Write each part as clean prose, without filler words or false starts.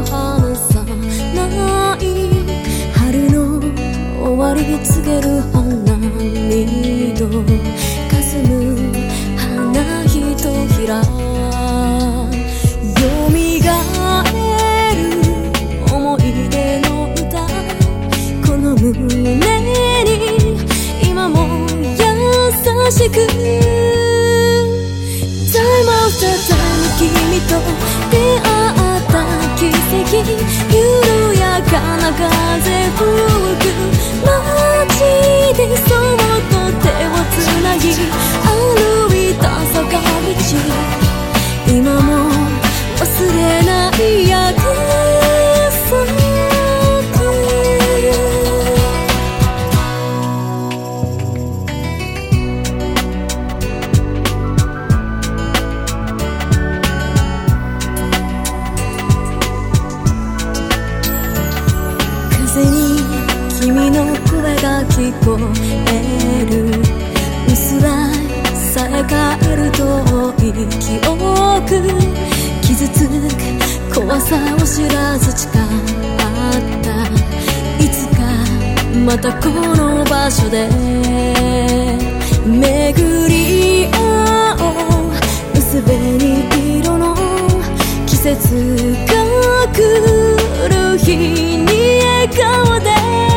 離さない春の終わり告げる花見と霞む花ひとひらよみがえる思い出の歌この胸に今も優しく Time after time 君と出会った奇跡緩やかな風吹く街でそっと手をつなぎ歩いた坂道今も忘れない約束風に君の声が聞こえる薄らさえ変える遠い記憶傷つく怖さを知らず誓ったいつかまたこの場所で巡り合おう薄紅色の季節が来る日に笑顔で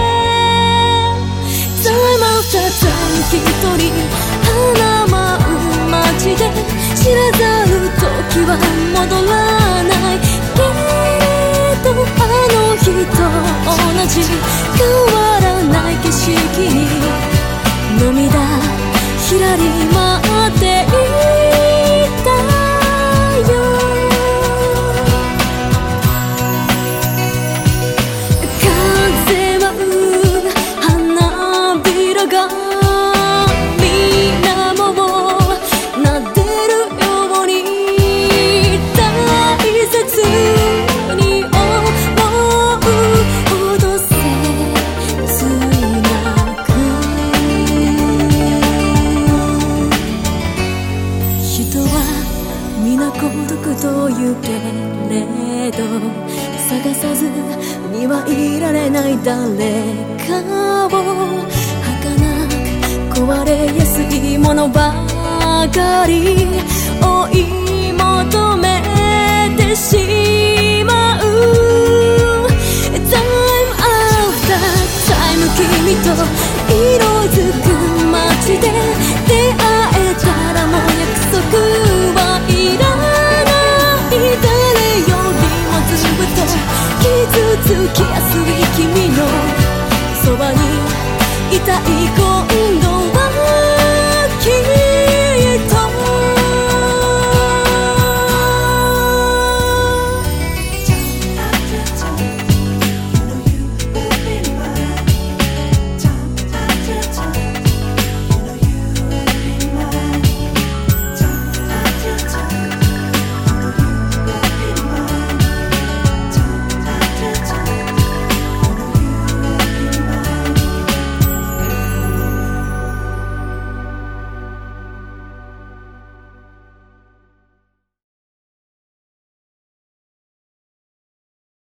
Time after time 一人花舞う街で知らざる時は戻らないけれどあの日と同じ変わらない景色に涙ひらり待っていたよ風舞う花びらが水面を撫でるように大切に思うほど切なく人は皆孤独と言うけれど探さずにはいられない誰かを儚く壊れやすいものばかり追い求めてしまう Time after time 君と